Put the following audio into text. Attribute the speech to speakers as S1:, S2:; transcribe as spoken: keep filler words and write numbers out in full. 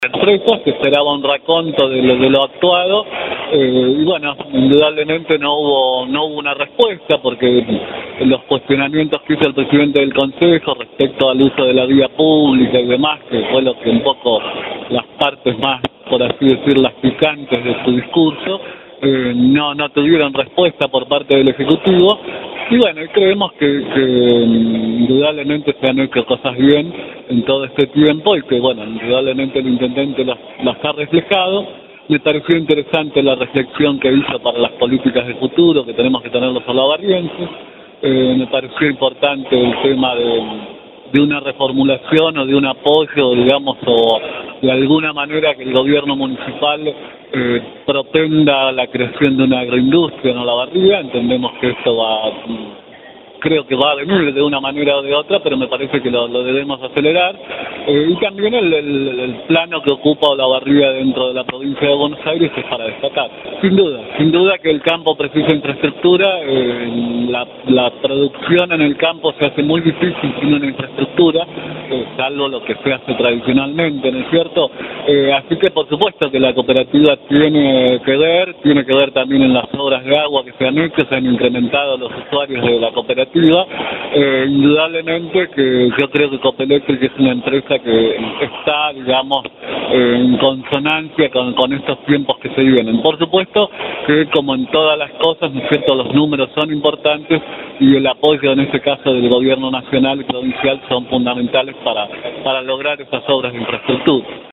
S1: empresas, que esperaba un raconto de lo, de lo actuado, eh, y bueno, indudablemente no hubo no hubo una respuesta, porque los cuestionamientos que hizo el presidente del Consejo respecto al uso de la vía pública y demás, que fue lo que un poco las partes más, por así decir, las picantes de su discurso, eh, no no tuvieron respuesta por parte del Ejecutivo. Y bueno, creemos que, que indudablemente se han hecho cosas bien en todo este tiempo y que, bueno, indudablemente el intendente las, las ha reflejado. Me pareció interesante la reflexión que hizo para las políticas de futuro, que tenemos que tener los olavarrienses. Eh, me pareció importante el tema de, de una reformulación o de un apoyo, digamos, o de alguna manera que el gobierno municipal eh, propenda la creación de una agroindustria en Olavarría. Entendemos que esto va, creo que va a venir de una manera o de otra, pero me parece que lo, lo debemos acelerar. Eh, y también el, el, el plano que ocupa Olavarría dentro de la provincia de Buenos Aires es para destacar. Sin duda, sin duda que el campo precisa infraestructura. Eh, la, la producción en el campo se hace muy difícil sin una infraestructura, eh, salvo lo que se hace tradicionalmente, ¿no es cierto? Eh, así que por supuesto que la cooperativa tiene que ver, tiene que ver también en las obras de agua que se han hecho, se han incrementado los usuarios de la cooperativa. Eh, indudablemente que yo creo que Copeléctrica es una empresa que está, digamos, eh, en consonancia con, con estos tiempos que se vienen. Por supuesto que, como en todas las cosas, ¿no es cierto?, los números son importantes y el apoyo, en este caso, del gobierno nacional y provincial son fundamentales para, para lograr esas obras de infraestructura.